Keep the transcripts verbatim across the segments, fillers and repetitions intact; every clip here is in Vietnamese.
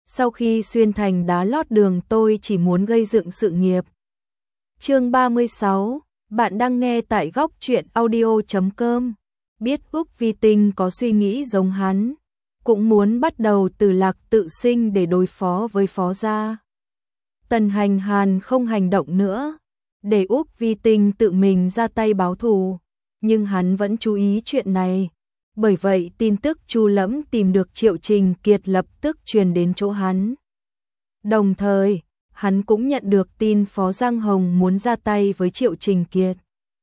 sau khi xuyên thành đá lót đường tôi chỉ muốn gây dựng sự nghiệp. Chương ba mươi sáu, bạn đang nghe tại góc truyện audio chấm com. Biết Úc Vi Tinh có suy nghĩ giống hắn, cũng muốn bắt đầu từ Lạc Tự Sinh để đối phó với Phó gia. Tần Hành Hàn không hành động nữa, để Úc Vi Tinh tự mình ra tay báo thù, nhưng hắn vẫn chú ý chuyện này. Bởi vậy tin tức Chu Lẫm tìm được Triệu Trình Kiệt lập tức truyền đến chỗ hắn. Đồng thời, hắn cũng nhận được tin Phó Giang Hồng muốn ra tay với Triệu Trình Kiệt.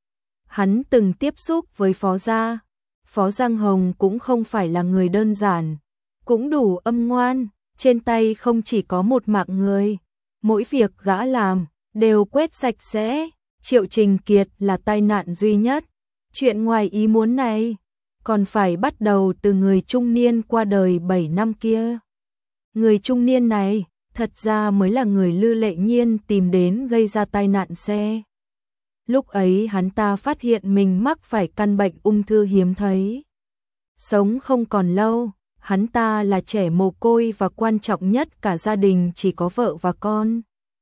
Hắn từng tiếp xúc với Phó gia, Phó Giang Hồng cũng không phải là người đơn giản, cũng đủ âm ngoan, trên tay không chỉ có một mạng người, mỗi việc gã làm đều quét sạch sẽ. Triệu Trình Kiệt là tai nạn duy nhất. Chuyện ngoài ý muốn này còn phải bắt đầu từ người trung niên qua đời bảy năm kia. Người trung niên này thật ra mới là người Lư Lệ Nhiên tìm đến gây ra tai nạn xe. Lúc ấy hắn ta phát hiện mình mắc phải căn bệnh ung thư hiếm thấy. Sống không còn lâu, hắn ta là trẻ mồ côi và quan trọng nhất cả gia đình chỉ có vợ và con.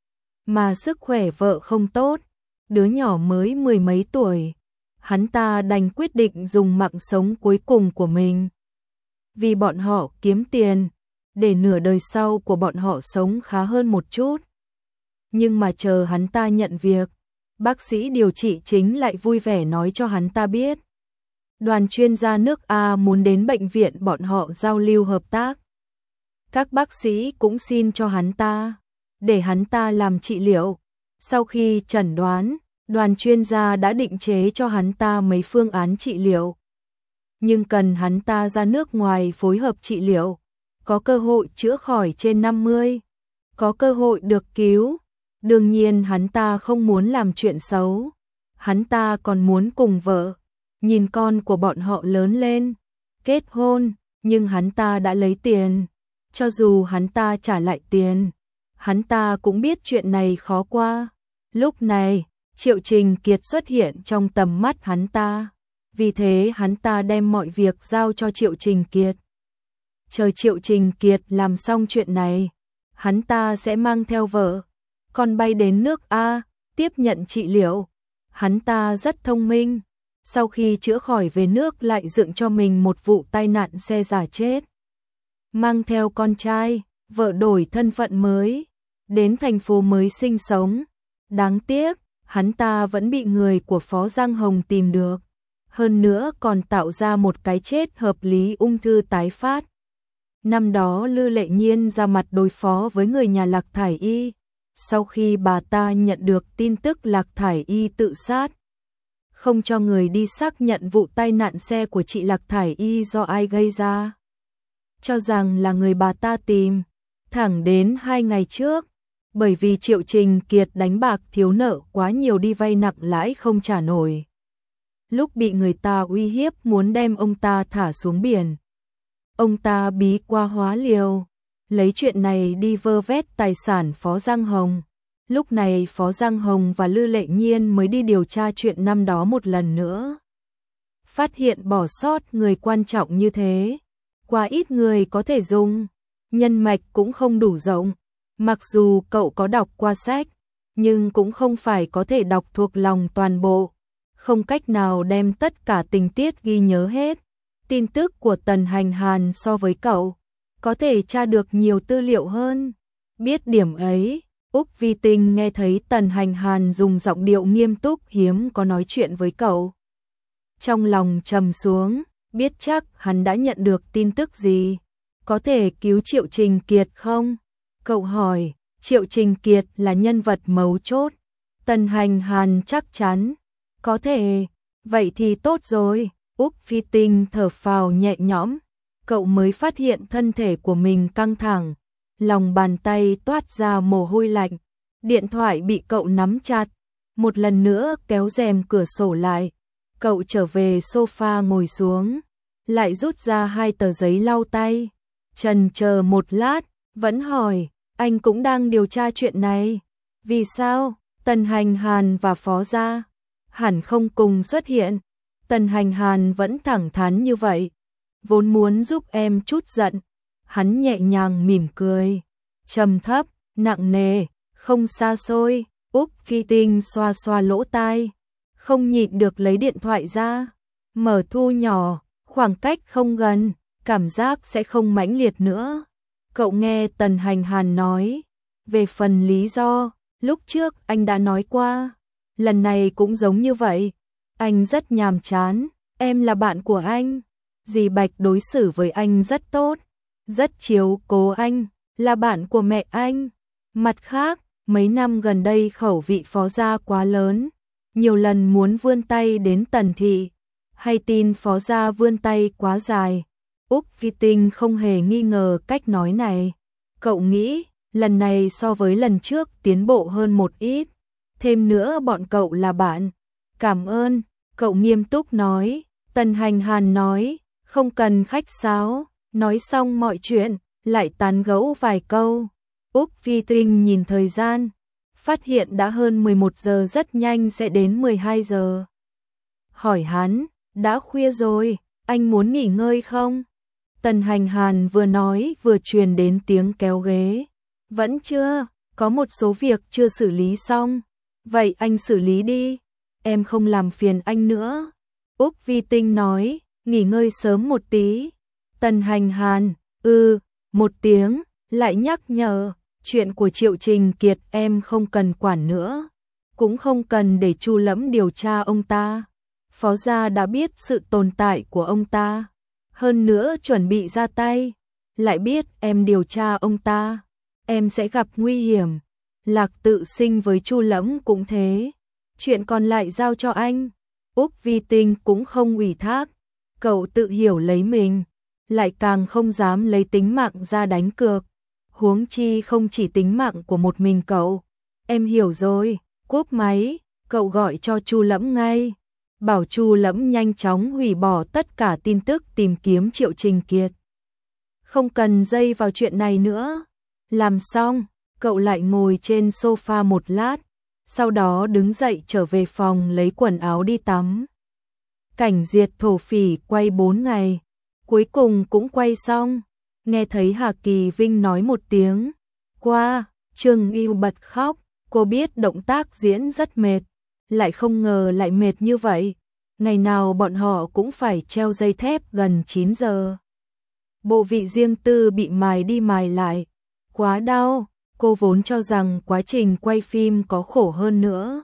Mà sức khỏe vợ không tốt, đứa nhỏ mới mười mấy tuổi. Hắn ta đành quyết định dùng mạng sống cuối cùng của mình. Vì bọn họ kiếm tiền, để nửa đời sau của bọn họ sống khá hơn một chút. Nhưng mà chờ hắn ta nhận việc, bác sĩ điều trị chính lại vui vẻ nói cho hắn ta biết. Đoàn chuyên gia nước A muốn đến bệnh viện bọn họ giao lưu hợp tác. Các bác sĩ cũng xin cho hắn ta, để hắn ta làm trị liệu. Sau khi chẩn đoán, đoàn chuyên gia đã định chế cho hắn ta mấy phương án trị liệu. Nhưng cần hắn ta ra nước ngoài phối hợp trị liệu, có cơ hội chữa khỏi trên năm mươi, có cơ hội được cứu. Đương nhiên hắn ta không muốn làm chuyện xấu, hắn ta còn muốn cùng vợ, nhìn con của bọn họ lớn lên, kết hôn, nhưng hắn ta đã lấy tiền. Cho dù hắn ta trả lại tiền, hắn ta cũng biết chuyện này khó qua. Lúc này, Triệu Trình Kiệt xuất hiện trong tầm mắt hắn ta, vì thế hắn ta đem mọi việc giao cho Triệu Trình Kiệt. Chờ Triệu Trình Kiệt làm xong chuyện này, hắn ta sẽ mang theo vợ, còn bay đến nước A, tiếp nhận trị liệu. Hắn ta rất thông minh, sau khi chữa khỏi về nước lại dựng cho mình một vụ tai nạn xe giả chết. Mang theo con trai, vợ đổi thân phận mới, đến thành phố mới sinh sống. Đáng tiếc, hắn ta vẫn bị người của Phó Giang Hồng tìm được. Hơn nữa còn tạo ra một cái chết hợp lý ung thư tái phát. Năm đó Lư Lệ Nhiên ra mặt đối phó với người nhà Lạc Thải Y. Sau khi bà ta nhận được tin tức Lạc Thải Y tự sát, không cho người đi xác nhận vụ tai nạn xe của chị Lạc Thải Y do ai gây ra, cho rằng là người bà ta tìm. Thẳng đến hai ngày trước, bởi vì Triệu Trình Kiệt đánh bạc thiếu nợ quá nhiều đi vay nặng lãi không trả nổi. Lúc bị người ta uy hiếp muốn đem ông ta thả xuống biển, ông ta bí qua hóa liều, lấy chuyện này đi vơ vét tài sản Phó Giang Hồng. Lúc này Phó Giang Hồng và Lư Lệ Nhiên mới đi điều tra chuyện năm đó một lần nữa. Phát hiện bỏ sót người quan trọng như thế, quá ít người có thể dùng, nhân mạch cũng không đủ rộng. Mặc dù cậu có đọc qua sách, nhưng cũng không phải có thể đọc thuộc lòng toàn bộ, không cách nào đem tất cả tình tiết ghi nhớ hết. Tin tức của Tần Hành Hàn so với cậu, có thể tra được nhiều tư liệu hơn. Biết điểm ấy, Úc Vi Tinh nghe thấy Tần Hành Hàn dùng giọng điệu nghiêm túc hiếm có nói chuyện với cậu. Trong lòng trầm xuống, biết chắc hắn đã nhận được tin tức gì. Có thể cứu Triệu Trình Kiệt không? Cậu hỏi. Triệu Trình Kiệt là nhân vật mấu chốt. Tần Hành Hàn chắc chắn. Có thể. Vậy thì tốt rồi. Úc Vi Tinh thở phào nhẹ nhõm. Cậu mới phát hiện thân thể của mình căng thẳng, lòng bàn tay toát ra mồ hôi lạnh. Điện thoại bị cậu nắm chặt. Một lần nữa kéo rèm cửa sổ lại. Cậu trở về sofa ngồi xuống, lại rút ra hai tờ giấy lau tay. Chần chờ một lát, vẫn hỏi, anh cũng đang điều tra chuyện này. Vì sao? Tần Hành Hàn và Phó gia hẳn không cùng xuất hiện. Tần Hành Hàn vẫn thẳng thắn như vậy, vốn muốn giúp em chút giận. Hắn nhẹ nhàng mỉm cười, trầm thấp, nặng nề, không xa xôi. Úc Phi Tinh xoa xoa lỗ tai, không nhịn được lấy điện thoại ra, mở thu nhỏ, khoảng cách không gần, cảm giác sẽ không mãnh liệt nữa. Cậu nghe Tần Hành Hàn nói, về phần lý do, lúc trước anh đã nói qua, lần này cũng giống như vậy. Anh rất nhàm chán, em là bạn của anh, dì Bạch đối xử với anh rất tốt, rất chiếu cố anh, là bạn của mẹ anh. Mặt khác, mấy năm gần đây khẩu vị Phó gia quá lớn, nhiều lần muốn vươn tay đến Tần thị, hay tin Phó gia vươn tay quá dài. Úc Phi Tinh không hề nghi ngờ cách nói này. Cậu nghĩ, lần này so với lần trước tiến bộ hơn một ít. Thêm nữa bọn cậu là bạn. Cảm ơn, cậu nghiêm túc nói. Tần Hành Hàn nói, không cần khách sáo. Nói xong mọi chuyện, lại tán gẫu vài câu. Úc Phi Tinh nhìn thời gian, phát hiện đã hơn mười một giờ, rất nhanh sẽ đến mười hai giờ. Hỏi hắn, đã khuya rồi, anh muốn nghỉ ngơi không? Tần Hành Hàn vừa nói vừa truyền đến tiếng kéo ghế. Vẫn chưa, có một số việc chưa xử lý xong. Vậy anh xử lý đi, em không làm phiền anh nữa. Úc Phi Tinh nói, nghỉ ngơi sớm một tí. Tần Hành Hàn, ừ, một tiếng, lại nhắc nhở, chuyện của Triệu Trình Kiệt em không cần quản nữa. Cũng không cần để Chu Lẫm điều tra ông ta. Phó gia đã biết sự tồn tại của ông ta, hơn nữa chuẩn bị ra tay, lại biết em điều tra ông ta, em sẽ gặp nguy hiểm. Lạc Tự Sinh với Chu Lẫm cũng thế, chuyện còn lại giao cho anh. Úc Phi Tinh cũng không ủy thác, cậu tự hiểu lấy mình, lại càng không dám lấy tính mạng ra đánh cược, huống chi không chỉ tính mạng của một mình cậu. Em hiểu rồi. Cúp máy, cậu gọi cho Chu Lẫm ngay, bảo Chu Lẫm nhanh chóng hủy bỏ tất cả tin tức tìm kiếm Triệu Trình Kiệt. Không cần dây vào chuyện này nữa. Làm xong, cậu lại ngồi trên sofa một lát, sau đó đứng dậy trở về phòng lấy quần áo đi tắm. Cảnh diệt thổ phỉ quay bốn ngày, cuối cùng cũng quay xong. Nghe thấy Hà Kỳ Vinh nói một tiếng qua, Trương Yêu bật khóc. Cô biết động tác diễn rất mệt, lại không ngờ lại mệt như vậy. Ngày nào bọn họ cũng phải treo dây thép gần chín giờ. Bộ vị riêng tư bị mài đi mài lại, quá đau. Cô vốn cho rằng quá trình quay phim có khổ hơn nữa,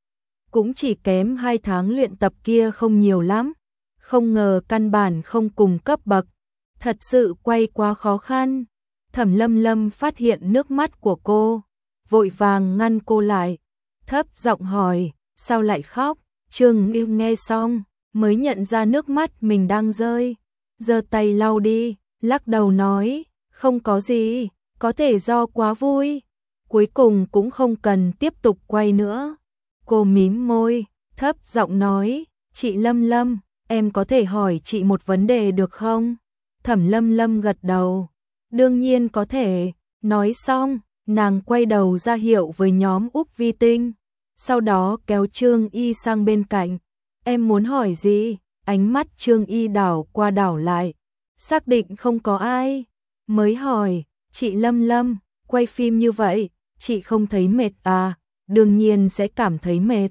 cũng chỉ kém hai tháng luyện tập kia không nhiều lắm. Không ngờ căn bản không cùng cấp bậc, thật sự quay quá khó khăn. Thẩm Lâm Lâm phát hiện nước mắt của cô, vội vàng ngăn cô lại, thấp giọng hỏi, sao lại khóc? Trương Ngưu nghe xong, mới nhận ra nước mắt mình đang rơi, giơ tay lau đi, lắc đầu nói, không có gì, có thể do quá vui. Cuối cùng cũng không cần tiếp tục quay nữa. Cô mím môi, thấp giọng nói, chị Lâm Lâm, em có thể hỏi chị một vấn đề được không? Thẩm Lâm Lâm gật đầu, đương nhiên có thể. Nói xong, nàng quay đầu ra hiệu với nhóm Úc Vi Tinh, sau đó kéo Trương Y sang bên cạnh. Em muốn hỏi gì? Ánh mắt Trương Y đảo qua đảo lại, xác định không có ai, mới hỏi, chị Lâm Lâm, quay phim như vậy, chị không thấy mệt à? Đương nhiên sẽ cảm thấy mệt.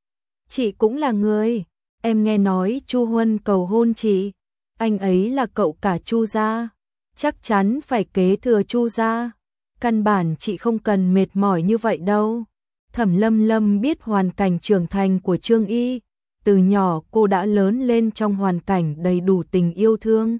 Chị cũng là người, em nghe nói Chu Huân cầu hôn chị, anh ấy là cậu cả Chu gia, chắc chắn phải kế thừa Chu gia. Căn bản chị không cần mệt mỏi như vậy đâu. Thẩm Lâm Lâm biết hoàn cảnh trưởng thành của Trương Y, từ nhỏ cô đã lớn lên trong hoàn cảnh đầy đủ tình yêu thương.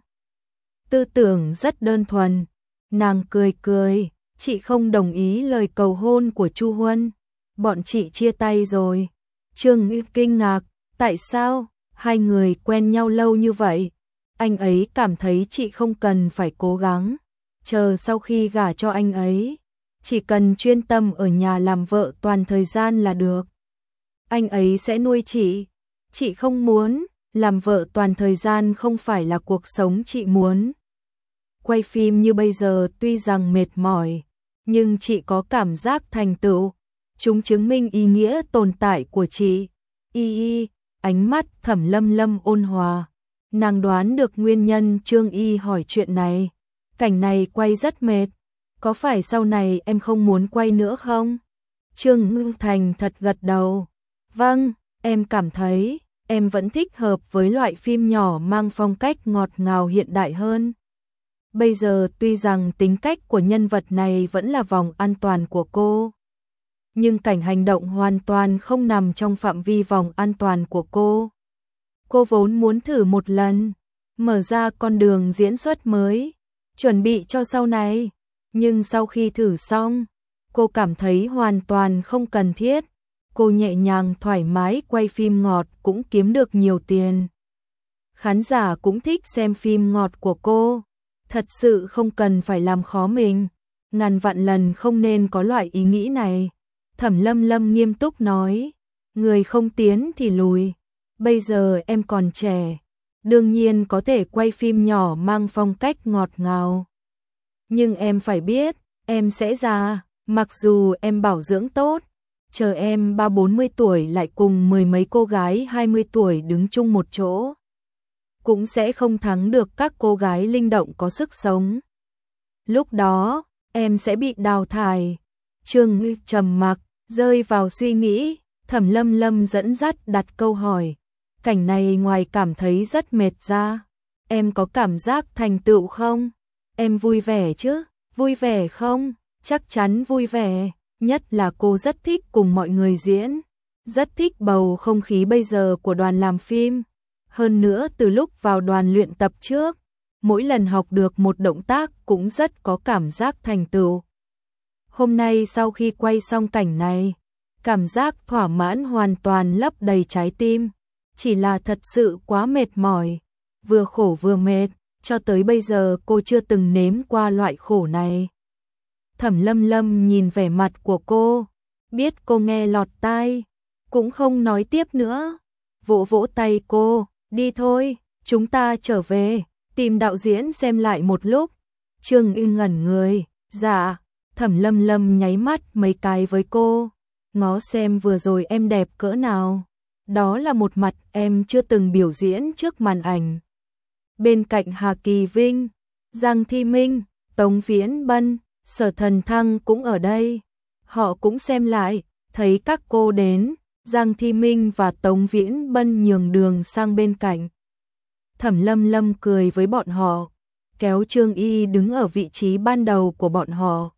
Tư tưởng rất đơn thuần, nàng cười cười, chị không đồng ý lời cầu hôn của Chu Huân, bọn chị chia tay rồi. Trương Y kinh ngạc, tại sao? Hai người quen nhau lâu như vậy, anh ấy cảm thấy chị không cần phải cố gắng. Chờ sau khi gả cho anh ấy, chỉ cần chuyên tâm ở nhà làm vợ toàn thời gian là được. Anh ấy sẽ nuôi chị. Chị không muốn, làm vợ toàn thời gian không phải là cuộc sống chị muốn. Quay phim như bây giờ tuy rằng mệt mỏi, nhưng chị có cảm giác thành tựu. Chúng chứng minh ý nghĩa tồn tại của chị. Y y, ánh mắt Thẩm Lâm Lâm ôn hòa. Nàng đoán được nguyên nhân Trương Y hỏi chuyện này. Cảnh này quay rất mệt, có phải sau này em không muốn quay nữa không? Trương Ngưng Thành thật gật đầu. Vâng, em cảm thấy em vẫn thích hợp với loại phim nhỏ mang phong cách ngọt ngào hiện đại hơn. Bây giờ tuy rằng tính cách của nhân vật này vẫn là vòng an toàn của cô, nhưng cảnh hành động hoàn toàn không nằm trong phạm vi vòng an toàn của cô. Cô vốn muốn thử một lần, mở ra con đường diễn xuất mới, chuẩn bị cho sau này, nhưng sau khi thử xong, cô cảm thấy hoàn toàn không cần thiết. Cô nhẹ nhàng thoải mái quay phim ngọt cũng kiếm được nhiều tiền. Khán giả cũng thích xem phim ngọt của cô, thật sự không cần phải làm khó mình, ngàn vạn lần không nên có loại ý nghĩ này. Thẩm Lâm Lâm nghiêm túc nói, người không tiến thì lùi, bây giờ em còn trẻ, đương nhiên có thể quay phim nhỏ mang phong cách ngọt ngào. Nhưng em phải biết, em sẽ già, mặc dù em bảo dưỡng tốt, chờ em ba bốn mươi tuổi lại cùng mười mấy cô gái hai mươi tuổi đứng chung một chỗ, cũng sẽ không thắng được các cô gái linh động có sức sống. Lúc đó, em sẽ bị đào thải. Trương Ngư trầm mặc, rơi vào suy nghĩ, Thẩm Lâm Lâm dẫn dắt đặt câu hỏi. Cảnh này ngoài cảm thấy rất mệt ra, em có cảm giác thành tựu không? Em vui vẻ chứ? Vui vẻ không? Chắc chắn vui vẻ, nhất là cô rất thích cùng mọi người diễn, rất thích bầu không khí bây giờ của đoàn làm phim. Hơn nữa từ lúc vào đoàn luyện tập trước, mỗi lần học được một động tác cũng rất có cảm giác thành tựu. Hôm nay sau khi quay xong cảnh này, cảm giác thỏa mãn hoàn toàn lấp đầy trái tim, chỉ là thật sự quá mệt mỏi, vừa khổ vừa mệt, cho tới bây giờ cô chưa từng nếm qua loại khổ này. Thẩm Lâm Lâm nhìn vẻ mặt của cô, biết cô nghe lọt tai, cũng không nói tiếp nữa, vỗ vỗ tay cô, đi thôi, chúng ta trở về, tìm đạo diễn xem lại một lúc. Trương Y ngẩn người, dạ. Thẩm Lâm Lâm nháy mắt mấy cái với cô, ngó xem vừa rồi em đẹp cỡ nào. Đó là một mặt em chưa từng biểu diễn trước màn ảnh. Bên cạnh Hà Kỳ Vinh, Giang Thi Minh, Tống Viễn Bân, Sở Thần Thăng cũng ở đây. Họ cũng xem lại, thấy các cô đến, Giang Thi Minh và Tống Viễn Bân nhường đường sang bên cạnh. Thẩm Lâm Lâm cười với bọn họ, kéo Trương Y đứng ở vị trí ban đầu của bọn họ.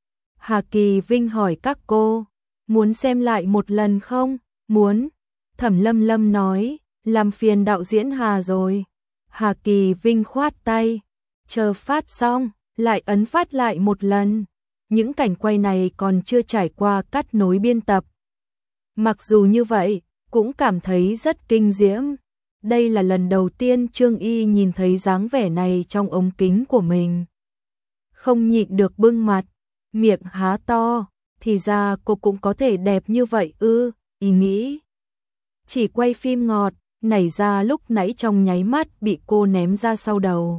Hà Kỳ Vinh hỏi các cô, muốn xem lại một lần không? Muốn. Thẩm Lâm Lâm nói, làm phiền đạo diễn Hà rồi. Hà Kỳ Vinh khoát tay, chờ phát xong, lại ấn phát lại một lần. Những cảnh quay này còn chưa trải qua cắt nối biên tập. Mặc dù như vậy, cũng cảm thấy rất kinh diễm. Đây là lần đầu tiên Trương Y nhìn thấy dáng vẻ này trong ống kính của mình. Không nhịn được bưng mặt, miệng há to, thì ra cô cũng có thể đẹp như vậy ư, ý nghĩ. Chỉ quay phim ngọt, nảy ra lúc nãy trong nháy mắt bị cô ném ra sau đầu.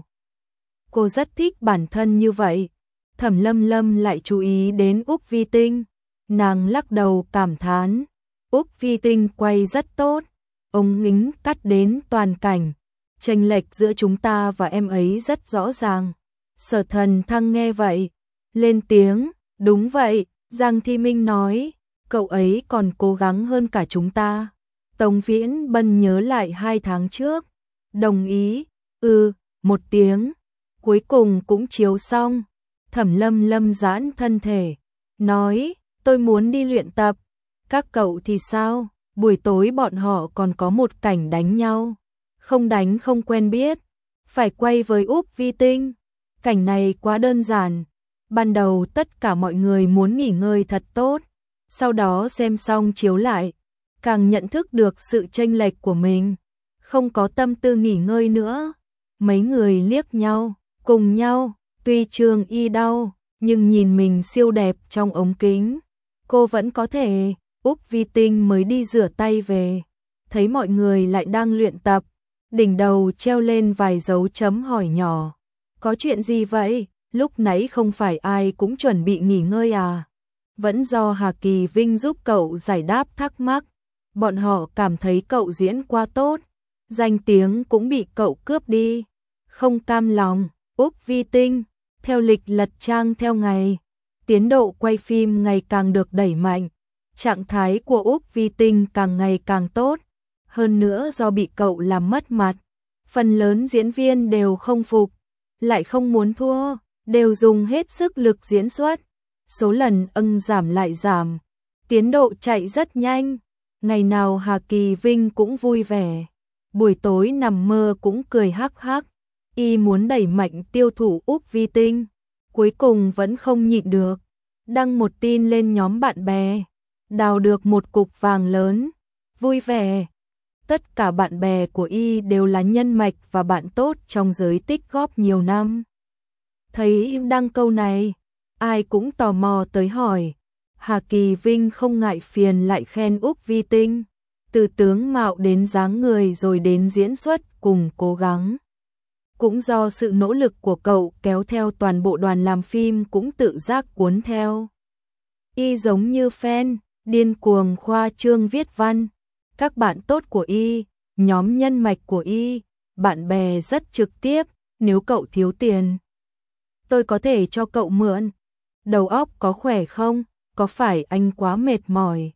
Cô rất thích bản thân như vậy. Thẩm Lâm Lâm lại chú ý đến Úc Vi Tinh, nàng lắc đầu cảm thán, Úc Vi Tinh quay rất tốt, ống kính cắt đến toàn cảnh, chênh lệch giữa chúng ta và em ấy rất rõ ràng. Sở Thần Thăng nghe vậy, lên tiếng, đúng vậy. Giang Thi Minh nói, cậu ấy còn cố gắng hơn cả chúng ta. Tống Viễn Bân nhớ lại hai tháng trước, đồng ý, ừ, một tiếng, cuối cùng cũng chiếu xong. Thẩm Lâm Lâm giãn thân thể, nói, tôi muốn đi luyện tập, các cậu thì sao? Buổi tối bọn họ còn có một cảnh đánh nhau, không đánh không quen biết, phải quay với Úc Vi Tinh. Cảnh này quá đơn giản. Ban đầu tất cả mọi người muốn nghỉ ngơi thật tốt, sau đó xem xong chiếu lại, càng nhận thức được sự chênh lệch của mình, không có tâm tư nghỉ ngơi nữa. Mấy người liếc nhau, cùng nhau, tuy Trương Y đau, nhưng nhìn mình siêu đẹp trong ống kính, cô vẫn có thể. Úc Vi Tinh mới đi rửa tay về, thấy mọi người lại đang luyện tập, đỉnh đầu treo lên vài dấu chấm hỏi nhỏ. Có chuyện gì vậy? Lúc nãy không phải ai cũng chuẩn bị nghỉ ngơi à? Vẫn do Hà Kỳ Vinh giúp cậu giải đáp thắc mắc. Bọn họ cảm thấy cậu diễn quá tốt, danh tiếng cũng bị cậu cướp đi. Không cam lòng, Úc Vi Tinh, Theo lịch lật trang theo ngày, tiến độ quay phim ngày càng được đẩy mạnh, trạng thái của Úc Vi Tinh càng ngày càng tốt, hơn nữa do bị cậu làm mất mặt, phần lớn diễn viên đều không phục, lại không muốn thua, đều dùng hết sức lực diễn xuất, số lần ân giảm lại giảm, tiến độ chạy rất nhanh, ngày nào Hà Kỳ Vinh cũng vui vẻ, buổi tối nằm mơ cũng cười hắc hắc, y muốn đẩy mạnh tiêu thụ Úc Vi Tinh, cuối cùng vẫn không nhịn được, đăng một tin lên nhóm bạn bè, đào được một cục vàng lớn, vui vẻ. Tất cả bạn bè của y đều là nhân mạch và bạn tốt trong giới tích góp nhiều năm. Thấy đăng câu này, ai cũng tò mò tới hỏi. Hà Kỳ Vinh không ngại phiền lại khen Úc Vi Tinh, từ tướng mạo đến dáng người rồi đến diễn xuất cùng cố gắng. Cũng do sự nỗ lực của cậu kéo theo toàn bộ đoàn làm phim cũng tự giác cuốn theo. Y giống như fan, điên cuồng khoa trương viết văn. Các bạn tốt của y, nhóm nhân mạch của y, bạn bè rất trực tiếp, nếu cậu thiếu tiền, tôi có thể cho cậu mượn. Đầu óc có khỏe không? Có phải anh quá mệt mỏi?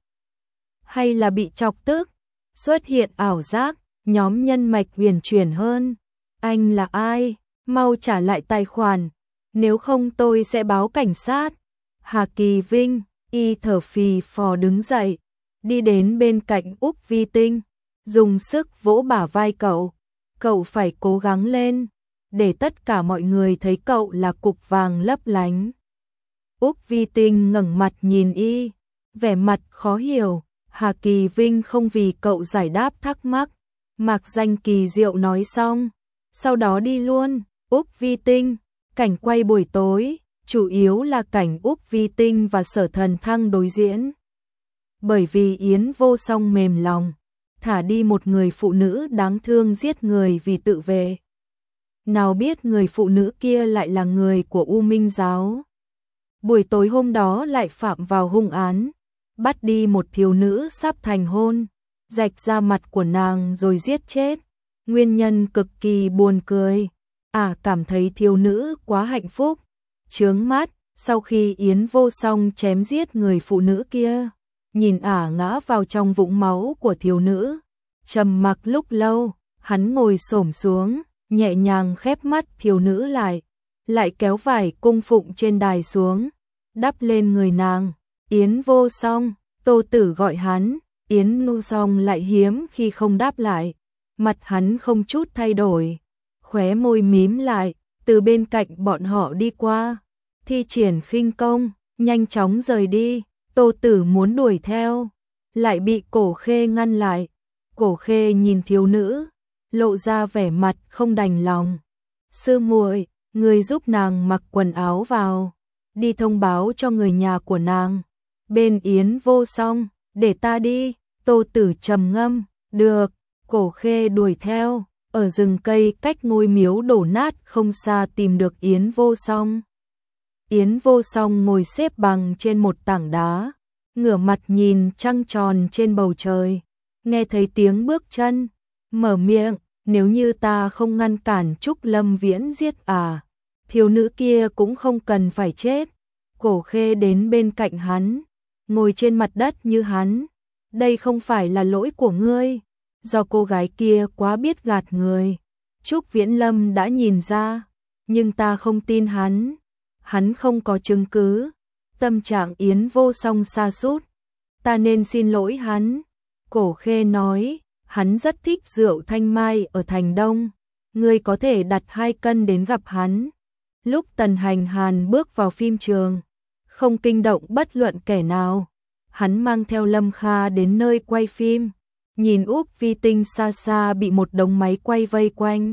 Hay là bị chọc tức? Xuất hiện ảo giác, nhóm nhân mạch huyền chuyển hơn. Anh là ai? Mau trả lại tài khoản, nếu không tôi sẽ báo cảnh sát. Hà Kỳ Vinh, y thở phì phò đứng dậy, đi đến bên cạnh Úc Vi Tinh, dùng sức vỗ bả vai cậu. Cậu phải cố gắng lên, để tất cả mọi người thấy cậu là cục vàng lấp lánh. Úc Vi Tinh ngẩng mặt nhìn y, vẻ mặt khó hiểu. Hà Kỳ Vinh không vì cậu giải đáp thắc mắc, mạc danh kỳ diệu nói xong, sau đó đi luôn. Úc Vi Tinh, cảnh quay buổi tối, chủ yếu là cảnh Úc Vi Tinh và Sở Thần Thăng đối diễn. Bởi vì Yến Vô Song mềm lòng, thả đi một người phụ nữ đáng thương giết người vì tự vệ. Nào biết người phụ nữ kia lại là người của U Minh Giáo. Buổi tối hôm đó lại phạm vào hung án, bắt đi một thiếu nữ sắp thành hôn, rạch ra mặt của nàng rồi giết chết. Nguyên nhân cực kỳ buồn cười. À, cảm thấy thiếu nữ quá hạnh phúc, chướng mắt. Sau khi Yến Vô Song chém giết người phụ nữ kia, nhìn ả ngã vào trong vũng máu của thiếu nữ, trầm mặc lúc lâu, hắn ngồi xổm xuống, nhẹ nhàng khép mắt thiếu nữ lại, lại kéo vải cung phụng trên đài xuống, đắp lên người nàng. Yến Vô Song, Tô Tử gọi hắn, Yến Vô Song lại hiếm khi không đáp lại, mặt hắn không chút thay đổi, khóe môi mím lại, từ bên cạnh bọn họ đi qua, thi triển khinh công, nhanh chóng rời đi. Tô Tử muốn đuổi theo, lại bị Cổ Khê ngăn lại. Cổ Khê nhìn thiếu nữ, lộ ra vẻ mặt không đành lòng. Sư muội, người giúp nàng mặc quần áo vào, đi thông báo cho người nhà của nàng. Bên Yến Vô Song, để ta đi. Tô Tử trầm ngâm, được. Cổ Khê đuổi theo, ở rừng cây cách ngôi miếu đổ nát không xa tìm được Yến Vô Song. Yến Vô Song ngồi xếp bằng trên một tảng đá, ngửa mặt nhìn trăng tròn trên bầu trời, nghe thấy tiếng bước chân, mở miệng, nếu như ta không ngăn cản Trúc Lâm Viễn giết à, thiếu nữ kia cũng không cần phải chết. Cổ Khê đến bên cạnh hắn, ngồi trên mặt đất như hắn, đây không phải là lỗi của ngươi, do cô gái kia quá biết gạt người. Trúc Viễn Lâm đã nhìn ra, nhưng ta không tin hắn. Hắn không có chứng cứ. Tâm trạng Yến Vô Song sa sút, ta nên xin lỗi hắn. Cổ Khê nói, hắn rất thích rượu Thanh Mai ở Thành Đông, ngươi có thể đặt hai cân đến gặp hắn. Lúc Tần Hành Hàn bước vào phim trường, không kinh động bất luận kẻ nào, hắn mang theo Lâm Kha đến nơi quay phim, nhìn Úc Vi Tinh xa xa bị một đống máy quay vây quanh.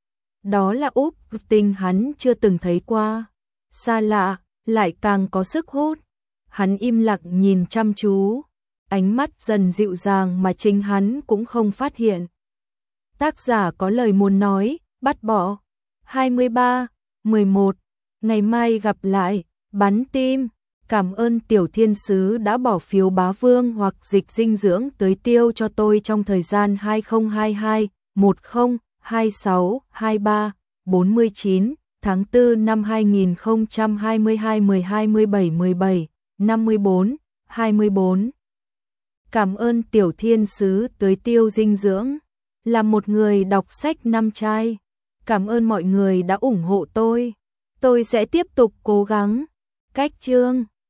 Đó là Úc Vi Tinh hắn chưa từng thấy qua, xa lạ, lại càng có sức hút. Hắn im lặng nhìn chăm chú, ánh mắt dần dịu dàng mà chính hắn cũng không phát hiện. Tác giả có lời muốn nói, bắt bỏ. hai mươi ba, mười một, ngày mai gặp lại, bắn tim. Cảm ơn Tiểu Thiên Sứ đã bỏ phiếu bá vương hoặc dịch dinh dưỡng tưới tiêu cho tôi trong thời gian hai không hai hai, một không, hai sáu, hai ba, bốn chín. tháng tư năm hai nghìn không trăm hai mươi hai, mười hai, mười bảy, mười bảy, năm mươi bốn, hai mươi bốn. Cảm ơn Tiểu Thiên Sứ tưới tiêu dinh dưỡng. Là một người đọc sách năm trai. Cảm ơn mọi người đã ủng hộ tôi. Tôi sẽ tiếp tục cố gắng. Cách chương